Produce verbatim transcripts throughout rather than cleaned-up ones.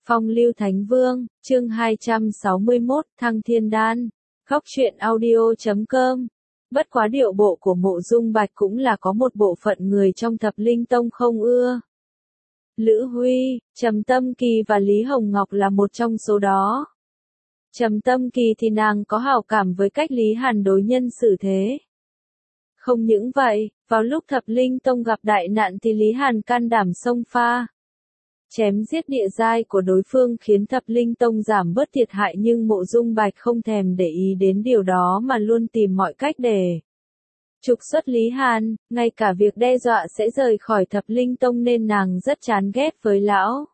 Phong lưu Thánh Vương, chương hai trăm sáu mươi mốt, Thăng Thiên Đan, Khóc Chuyện Audio chấm com. Bất quá điệu bộ của Mộ Dung Bạch cũng là có một bộ phận người trong Thập Linh Tông không ưa. Lữ Huy, Trầm Tâm Kỳ và Lý Hồng Ngọc là một trong số đó. Trầm Tâm Kỳ thì nàng có hảo cảm với cách Lý Hàn đối nhân xử thế. Không những vậy, vào lúc Thập Linh Tông gặp đại nạn thì Lý Hàn can đảm xông pha. Chém giết địa giai của đối phương khiến Thập Linh Tông giảm bớt thiệt hại, nhưng Mộ Dung Bạch không thèm để ý đến điều đó mà luôn tìm mọi cách để trục xuất Lý Hàn, ngay cả việc đe dọa sẽ rời khỏi Thập Linh Tông nên nàng rất chán ghét với lão.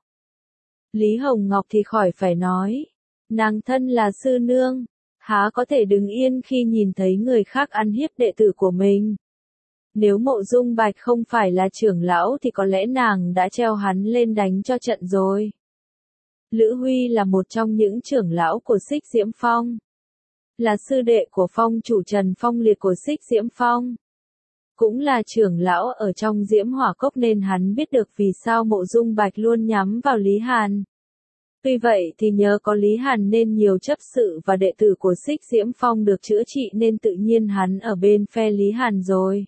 Lý Hồng Ngọc thì khỏi phải nói, nàng thân là sư nương, há có thể đứng yên khi nhìn thấy người khác ăn hiếp đệ tử của mình. Nếu Mộ Dung Bạch không phải là trưởng lão thì có lẽ nàng đã treo hắn lên đánh cho trận rồi. Lữ Huy là một trong những trưởng lão của Xích Diễm Phong. Là sư đệ của phong chủ Trần Phong Liệt của Xích Diễm Phong. Cũng là trưởng lão ở trong Diễm Hỏa Cốc nên hắn biết được vì sao Mộ Dung Bạch luôn nhắm vào Lý Hàn. Tuy vậy thì nhờ có Lý Hàn nên nhiều chấp sự và đệ tử của Xích Diễm Phong được chữa trị nên tự nhiên hắn ở bên phe Lý Hàn rồi.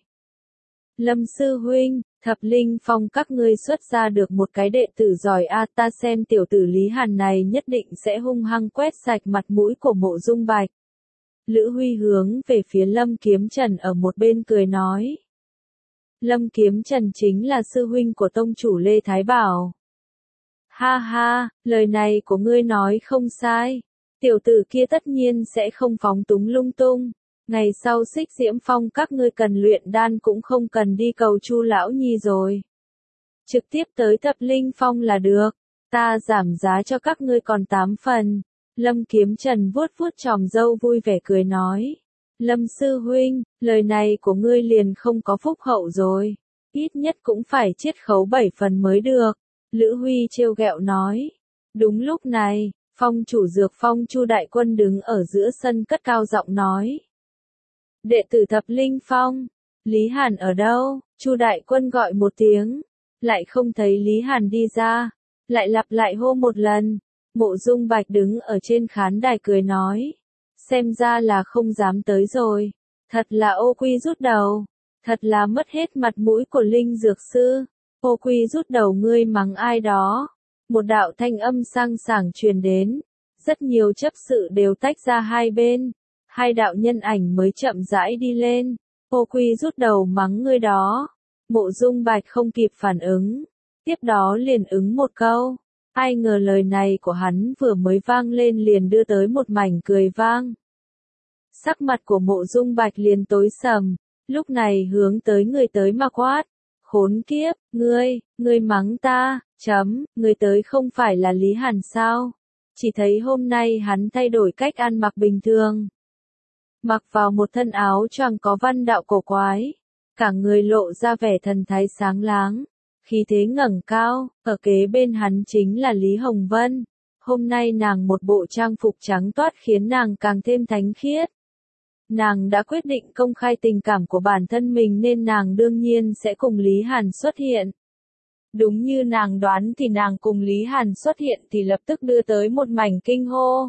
Lâm sư huynh, Thập Linh Phong các ngươi xuất ra được một cái đệ tử giỏi a, ta xem tiểu tử Lý Hàn này nhất định sẽ hung hăng quét sạch mặt mũi của Mộ Dung Bạch. Lữ Huy hướng về phía Lâm Kiếm Trần ở một bên cười nói. Lâm Kiếm Trần chính là sư huynh của tông chủ Lê Thái Bảo. Ha ha, lời này của ngươi nói không sai. Tiểu tử kia tất nhiên sẽ không phóng túng lung tung. Ngày sau Xích Diễm Phong các ngươi cần luyện đan cũng không cần đi cầu Chu lão nhi rồi. Trực tiếp tới Thập Linh Phong là được, ta giảm giá cho các ngươi còn tám phần. Lâm Kiếm Trần vuốt vuốt chòm râu vui vẻ cười nói. Lâm sư huynh, lời này của ngươi liền không có phúc hậu rồi. Ít nhất cũng phải chiết khấu bảy phần mới được. Lữ Huy trêu ghẹo nói. Đúng lúc này, phong chủ Dược Phong Chu Đại Quân đứng ở giữa sân cất cao giọng nói. Đệ tử Thập Linh Phong, Lý Hàn ở đâu? Chu Đại Quân gọi một tiếng, lại không thấy Lý Hàn đi ra, lại lặp lại hô một lần. Mộ Dung Bạch đứng ở trên khán đài cười nói, xem ra là không dám tới rồi, thật là ô quy rút đầu, thật là mất hết mặt mũi của Linh Dược Sư. Ô quy rút đầu, ngươi mắng ai đó? Một đạo thanh âm sang sảng truyền đến, rất nhiều chấp sự đều tách ra hai bên. Hai đạo nhân ảnh mới chậm rãi đi lên. Ô quy rút đầu mắng ngươi đó. Mộ Dung Bạch không kịp phản ứng. Tiếp đó liền ứng một câu. Ai ngờ lời này của hắn vừa mới vang lên liền đưa tới một mảnh cười vang. Sắc mặt của Mộ Dung Bạch liền tối sầm. Lúc này hướng tới người tới mà quát. Khốn kiếp, ngươi, ngươi mắng ta, chấm, ngươi tới không phải là Lý Hàn sao? Chỉ thấy hôm nay hắn thay đổi cách ăn mặc bình thường. Mặc vào một thân áo choàng có văn đạo cổ quái, cả người lộ ra vẻ thần thái sáng láng, khí thế ngẩng cao, ở kế bên hắn chính là Lý Hồng Vân. Hôm nay nàng một bộ trang phục trắng toát khiến nàng càng thêm thánh khiết. Nàng đã quyết định công khai tình cảm của bản thân mình nên nàng đương nhiên sẽ cùng Lý Hàn xuất hiện. Đúng như nàng đoán thì nàng cùng Lý Hàn xuất hiện thì lập tức đưa tới một mảnh kinh hô.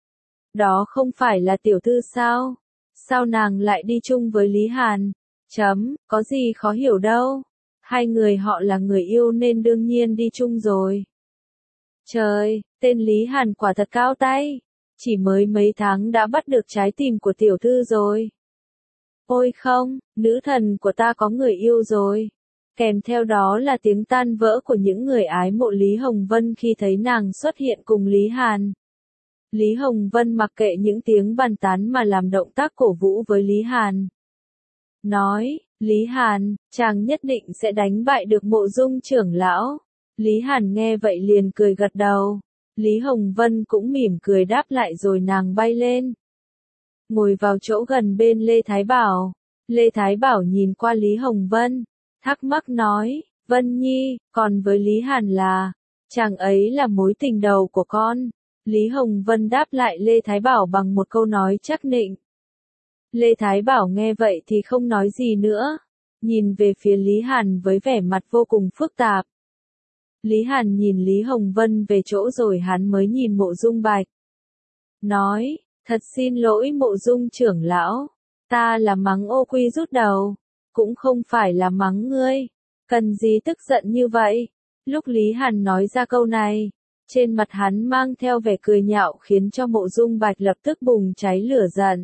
Đó không phải là tiểu thư sao? Sao nàng lại đi chung với Lý Hàn? Chấm, có gì khó hiểu đâu. Hai người họ là người yêu nên đương nhiên đi chung rồi. Trời, tên Lý Hàn quả thật cao tay. Chỉ mới mấy tháng đã bắt được trái tim của tiểu thư rồi. Ôi không, nữ thần của ta có người yêu rồi. Kèm theo đó là tiếng tan vỡ của những người ái mộ Lý Hồng Vân khi thấy nàng xuất hiện cùng Lý Hàn. Lý Hồng Vân mặc kệ những tiếng bàn tán mà làm động tác cổ vũ với Lý Hàn. Nói, Lý Hàn, chàng nhất định sẽ đánh bại được Mộ Dung trưởng lão. Lý Hàn nghe vậy liền cười gật đầu. Lý Hồng Vân cũng mỉm cười đáp lại rồi nàng bay lên. Ngồi vào chỗ gần bên Lê Thái Bảo. Lê Thái Bảo nhìn qua Lý Hồng Vân, thắc mắc nói, Vân Nhi, còn với Lý Hàn là, chàng ấy là mối tình đầu của con. Lý Hồng Vân đáp lại Lê Thái Bảo bằng một câu nói chắc nịnh. Lê Thái Bảo nghe vậy thì không nói gì nữa, nhìn về phía Lý Hàn với vẻ mặt vô cùng phức tạp. Lý Hàn nhìn Lý Hồng Vân về chỗ rồi hắn mới nhìn Mộ Dung Bạch. Nói, thật xin lỗi Mộ Dung trưởng lão, ta là mắng ô quy rút đầu, cũng không phải là mắng ngươi, cần gì tức giận như vậy. Lúc Lý Hàn nói ra câu này, trên mặt hắn mang theo vẻ cười nhạo khiến cho Mộ Dung Bạch lập tức bùng cháy lửa giận.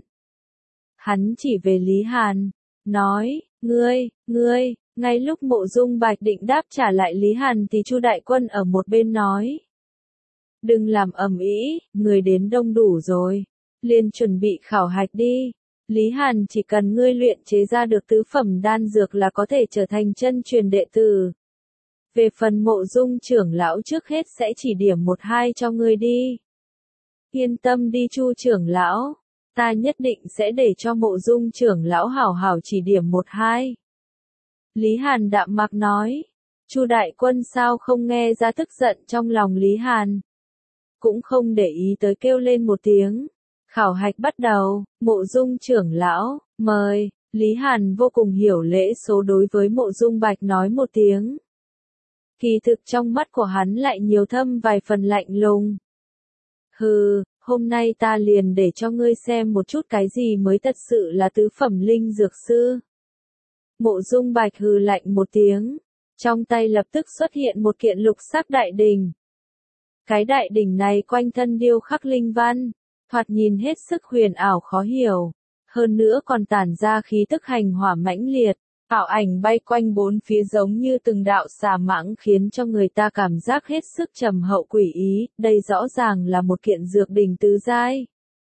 Hắn chỉ về Lý Hàn, nói, ngươi, ngươi, ngay lúc Mộ Dung Bạch định đáp trả lại Lý Hàn thì Chu Đại Quân ở một bên nói. Đừng làm ầm ĩ, người đến đông đủ rồi, liền chuẩn bị khảo hạch đi. Lý Hàn chỉ cần ngươi luyện chế ra được tứ phẩm đan dược là có thể trở thành chân truyền đệ tử. Về phần Mộ Dung trưởng lão trước hết sẽ chỉ điểm một hai cho ngươi đi. Yên tâm đi Chu trưởng lão, ta nhất định sẽ để cho Mộ Dung trưởng lão hảo hảo chỉ điểm một hai. Lý Hàn đạm mạc nói. Chu Đại Quân sao không nghe ra tức giận trong lòng Lý Hàn. Cũng không để ý tới kêu lên một tiếng. Khảo hạch bắt đầu, Mộ Dung trưởng lão, mời. Lý Hàn vô cùng hiểu lễ số đối với Mộ Dung Bạch nói một tiếng. Kỳ thực trong mắt của hắn lại nhiều thâm vài phần lạnh lùng. Hừ, hôm nay ta liền để cho ngươi xem một chút cái gì mới thật sự là tứ phẩm linh dược sư. Mộ Dung Bạch hừ lạnh một tiếng, trong tay lập tức xuất hiện một kiện lục sắc đại đỉnh. Cái đại đỉnh này quanh thân điêu khắc linh văn, thoạt nhìn hết sức huyền ảo khó hiểu, hơn nữa còn tản ra khí tức hành hỏa mãnh liệt, ảo ảnh bay quanh bốn phía giống như từng đạo xà mãng khiến cho người ta cảm giác hết sức trầm hậu quỷ ý, đây rõ ràng là một kiện dược đỉnh tứ giai.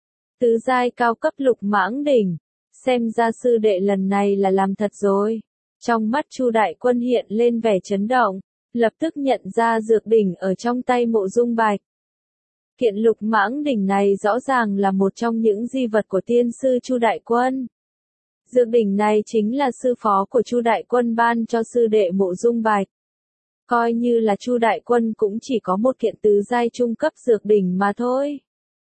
Tứ giai cao cấp lục mãng đỉnh. Xem ra sư đệ lần này là làm thật rồi. Trong mắt Chu Đại Quân hiện lên vẻ chấn động, lập tức nhận ra dược đỉnh ở trong tay Mộ Dung Bạch. Kiện lục mãng đỉnh này rõ ràng là một trong những di vật của tiên sư Chu Đại Quân. Dược đỉnh này chính là sư phó của Chu Đại Quân ban cho sư đệ Mộ Dung Bạch. Coi như là Chu Đại Quân cũng chỉ có một kiện tứ giai trung cấp dược đỉnh mà thôi.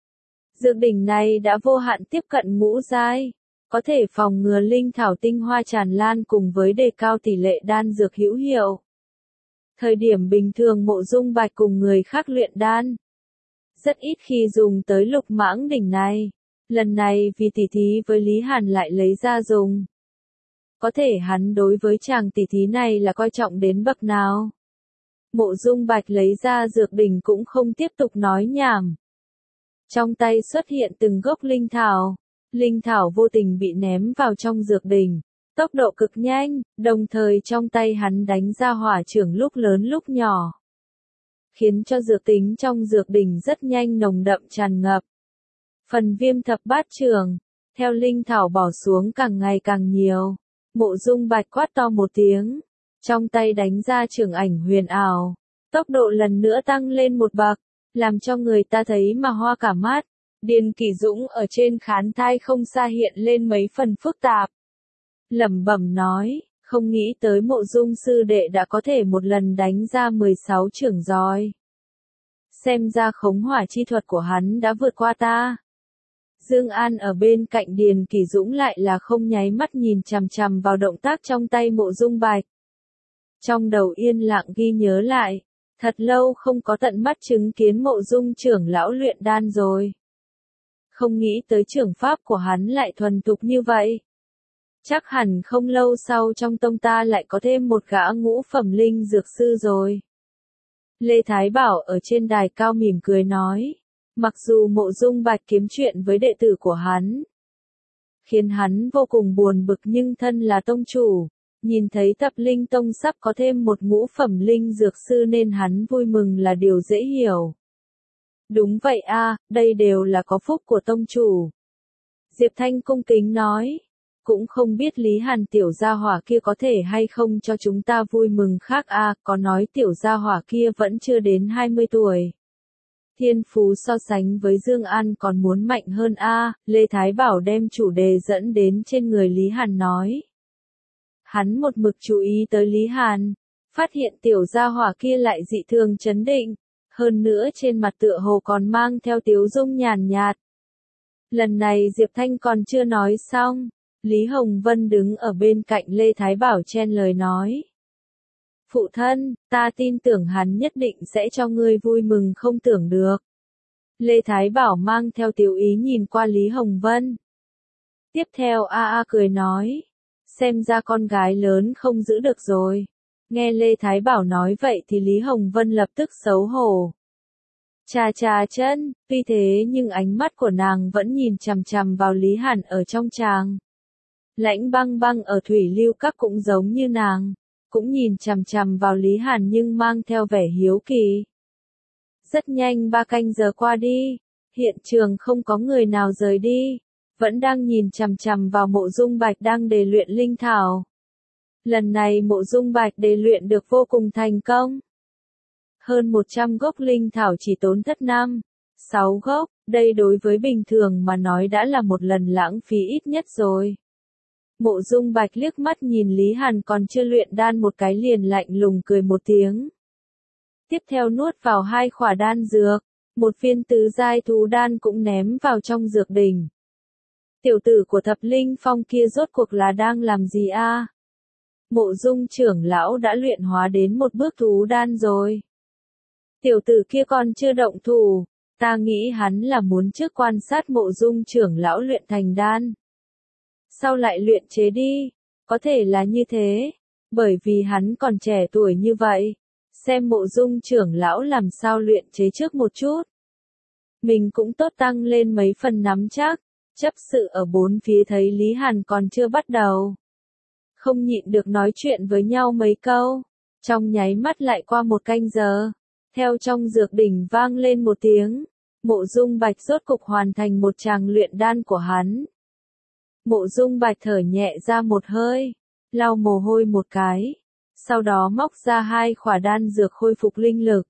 Dược đỉnh này đã vô hạn tiếp cận ngũ giai. Có thể phòng ngừa linh thảo tinh hoa tràn lan cùng với đề cao tỷ lệ đan dược hữu hiệu. Thời điểm bình thường Mộ Dung Bạch cùng người khác luyện đan, rất ít khi dùng tới lục mãng đỉnh này. Lần này vì tỉ thí với Lý Hàn lại lấy ra dùng. Có thể hắn đối với chàng tỉ thí này là coi trọng đến bậc nào. Mộ Dung Bạch lấy ra dược đỉnh cũng không tiếp tục nói nhảm. Trong tay xuất hiện từng gốc linh thảo. Linh thảo vô tình bị ném vào trong dược đỉnh, tốc độ cực nhanh, đồng thời trong tay hắn đánh ra hỏa chưởng lúc lớn lúc nhỏ. Khiến cho dược tính trong dược đỉnh rất nhanh nồng đậm tràn ngập. Phần viêm thập bát chưởng, theo linh thảo bỏ xuống càng ngày càng nhiều. Mộ Dung Bạch quát to một tiếng, trong tay đánh ra chưởng ảnh huyền ảo. Tốc độ lần nữa tăng lên một bậc, làm cho người ta thấy mà hoa cả mắt. Điền Kỷ Dũng ở trên khán thai không xa hiện lên mấy phần phức tạp. Lẩm bẩm nói, không nghĩ tới Mộ Dung sư đệ đã có thể một lần đánh ra mười sáu chưởng roi. Xem ra khống hỏa chi thuật của hắn đã vượt qua ta. Dương An ở bên cạnh Điền Kỷ Dũng lại là không nháy mắt nhìn chằm chằm vào động tác trong tay Mộ Dung Bạch. Trong đầu yên lặng ghi nhớ lại, thật lâu không có tận mắt chứng kiến Mộ Dung trưởng lão luyện đan rồi. Không nghĩ tới trưởng pháp của hắn lại thuần thục như vậy. Chắc hẳn không lâu sau trong tông ta lại có thêm một gã ngũ phẩm linh dược sư rồi. Lê Thái Bảo ở trên đài cao mỉm cười nói, mặc dù Mộ Dung Bạch kiếm chuyện với đệ tử của hắn, khiến hắn vô cùng buồn bực nhưng thân là tông chủ, nhìn thấy Tập Linh Tông sắp có thêm một ngũ phẩm linh dược sư nên hắn vui mừng là điều dễ hiểu. Đúng vậy a, đây đều là có phúc của tông chủ. Diệp Thanh cung kính nói, cũng không biết Lý Hàn tiểu gia hỏa kia có thể hay không cho chúng ta vui mừng khác a, có nói tiểu gia hỏa kia vẫn chưa đến hai mươi tuổi. Thiên phú so sánh với Dương An còn muốn mạnh hơn a, Lê Thái Bảo đem chủ đề dẫn đến trên người Lý Hàn nói. Hắn một mực chú ý tới Lý Hàn, phát hiện tiểu gia hỏa kia lại dị thường chấn định. Hơn nữa trên mặt tựa hồ còn mang theo tiếu dung nhàn nhạt. Lần này Diệp Thanh còn chưa nói xong, Lý Hồng Vân đứng ở bên cạnh Lê Thái Bảo chen lời nói. Phụ thân, ta tin tưởng hắn nhất định sẽ cho ngươi vui mừng không tưởng được. Lê Thái Bảo mang theo tiểu ý nhìn qua Lý Hồng Vân. Tiếp theo a a cười nói, xem ra con gái lớn không giữ được rồi. Nghe Lê Thái Bảo nói vậy thì Lý Hồng Vân lập tức xấu hổ. Chà chà chân, tuy thế nhưng ánh mắt của nàng vẫn nhìn chằm chằm vào Lý Hàn ở trong tràng. Lãnh Băng Băng ở Thủy Lưu Các cũng giống như nàng, cũng nhìn chằm chằm vào Lý Hàn nhưng mang theo vẻ hiếu kỳ. Rất nhanh ba canh giờ qua đi, hiện trường không có người nào rời đi, vẫn đang nhìn chằm chằm vào Mộ Dung Bạch đang đề luyện linh thảo. Lần này Mộ Dung Bạch đề luyện được vô cùng thành công. Hơn một trăm gốc linh thảo chỉ tốn thất năm, sáu gốc, đây đối với bình thường mà nói đã là một lần lãng phí ít nhất rồi. Mộ Dung Bạch liếc mắt nhìn Lý Hàn còn chưa luyện đan một cái liền lạnh lùng cười một tiếng. Tiếp theo nuốt vào hai khỏa đan dược, một viên tứ giai thú đan cũng ném vào trong dược đỉnh. Tiểu tử của Thập Linh Phong kia rốt cuộc là đang làm gì a? Mộ Dung trưởng lão đã luyện hóa đến một bước thú đan rồi. Tiểu tử kia còn chưa động thủ, ta nghĩ hắn là muốn trước quan sát Mộ Dung trưởng lão luyện thành đan. Sau lại luyện chế đi, có thể là như thế, bởi vì hắn còn trẻ tuổi như vậy, xem Mộ Dung trưởng lão làm sao luyện chế trước một chút. Mình cũng tốt tăng lên mấy phần nắm chắc, chấp sự ở bốn phía thấy Lý Hàn còn chưa bắt đầu. Không nhịn được nói chuyện với nhau mấy câu, trong nháy mắt lại qua một canh giờ, theo trong dược đỉnh vang lên một tiếng, Mộ Dung Bạch rốt cục hoàn thành một tràng luyện đan của hắn. Mộ Dung Bạch thở nhẹ ra một hơi, lau mồ hôi một cái, sau đó móc ra hai khỏa đan dược khôi phục linh lực.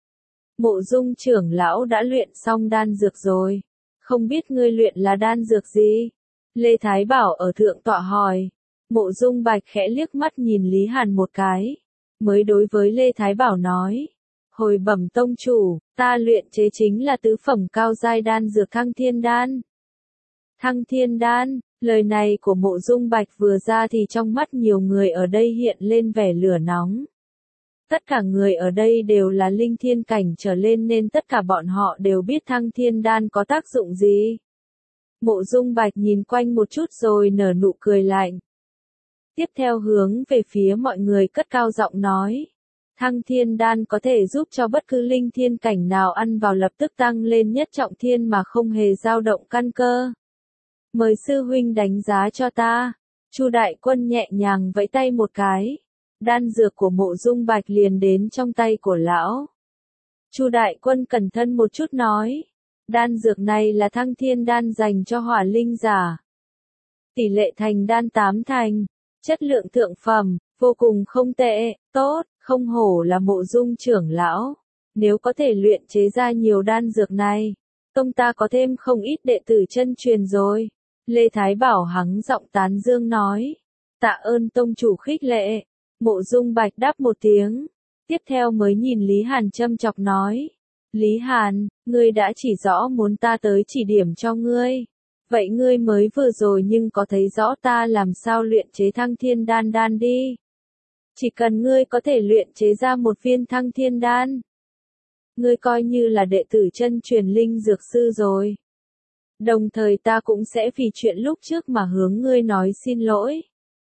Mộ Dung trưởng lão đã luyện xong đan dược rồi, không biết ngươi luyện là đan dược gì? Lê Thái Bảo ở thượng tọa hỏi. Mộ Dung Bạch khẽ liếc mắt nhìn Lý Hàn một cái, mới đối với Lê Thái Bảo nói, hồi bẩm tông chủ, ta luyện chế chính là tứ phẩm cao giai đan dược Thăng Thiên Đan. Thăng Thiên Đan, lời này của Mộ Dung Bạch vừa ra thì trong mắt nhiều người ở đây hiện lên vẻ lửa nóng. Tất cả người ở đây đều là linh thiên cảnh trở lên nên tất cả bọn họ đều biết Thăng Thiên Đan có tác dụng gì. Mộ Dung Bạch nhìn quanh một chút rồi nở nụ cười lạnh. Tiếp theo hướng về phía mọi người cất cao giọng nói. Thăng Thiên Đan có thể giúp cho bất cứ linh thiên cảnh nào ăn vào lập tức tăng lên nhất trọng thiên mà không hề dao động căn cơ. Mời sư huynh đánh giá cho ta. Chu Đại Quân nhẹ nhàng vẫy tay một cái. Đan dược của Mộ Dung Bạch liền đến trong tay của lão. Chu Đại Quân cẩn thận một chút nói. Đan dược này là Thăng Thiên Đan dành cho hỏa linh giả. Tỷ lệ thành đan tám thành. Chất lượng thượng phẩm, vô cùng không tệ, tốt, không hổ là Mộ Dung trưởng lão. Nếu có thể luyện chế ra nhiều đan dược này, tông ta có thêm không ít đệ tử chân truyền rồi. Lê Thái Bảo hắng giọng tán dương nói. Tạ ơn tông chủ khích lệ. Mộ Dung Bạch đáp một tiếng. Tiếp theo mới nhìn Lý Hàn châm chọc nói. Lý Hàn, ngươi đã chỉ rõ muốn ta tới chỉ điểm cho ngươi. Vậy ngươi mới vừa rồi nhưng có thấy rõ ta làm sao luyện chế Thăng Thiên Đan đan đi. Chỉ cần ngươi có thể luyện chế ra một viên Thăng Thiên Đan. Ngươi coi như là đệ tử chân truyền linh dược sư rồi. Đồng thời ta cũng sẽ vì chuyện lúc trước mà hướng ngươi nói xin lỗi.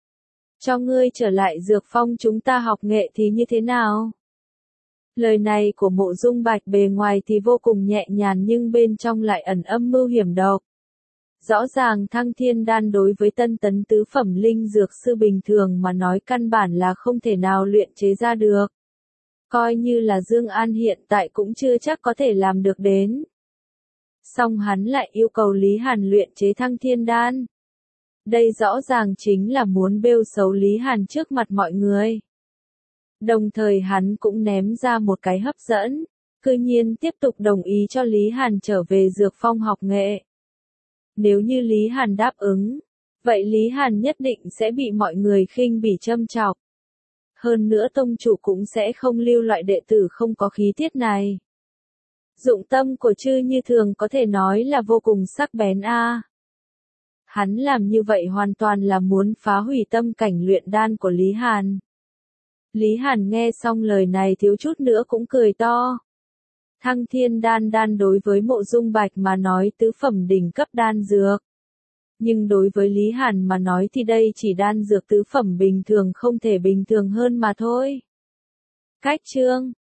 Cho ngươi trở lại dược phong chúng ta học nghệ thì như thế nào? Lời này của Mộ Dung Bạch bề ngoài thì vô cùng nhẹ nhàng nhưng bên trong lại ẩn âm mưu hiểm độc. Rõ ràng Thăng Thiên Đan đối với tân tấn tứ phẩm linh dược sư bình thường mà nói căn bản là không thể nào luyện chế ra được. Coi như là Dương An hiện tại cũng chưa chắc có thể làm được đến. Song hắn lại yêu cầu Lý Hàn luyện chế Thăng Thiên Đan. Đây rõ ràng chính là muốn bêu xấu Lý Hàn trước mặt mọi người. Đồng thời hắn cũng ném ra một cái hấp dẫn, cư nhiên tiếp tục đồng ý cho Lý Hàn trở về dược phong học nghệ. Nếu như Lý Hàn đáp ứng, vậy Lý Hàn nhất định sẽ bị mọi người khinh bỉ châm chọc. Hơn nữa tông chủ cũng sẽ không lưu loại đệ tử không có khí tiết này. Dụng tâm của Chư Như Thường có thể nói là vô cùng sắc bén a. Hắn làm như vậy hoàn toàn là muốn phá hủy tâm cảnh luyện đan của Lý Hàn. Lý Hàn nghe xong lời này thiếu chút nữa cũng cười to. Thăng thiên đan đan đối với Mộ Dung Bạch mà nói tứ phẩm đỉnh cấp đan dược. Nhưng đối với Lý Hàn mà nói thì đây chỉ đan dược tứ phẩm bình thường không thể bình thường hơn mà thôi. Cách chương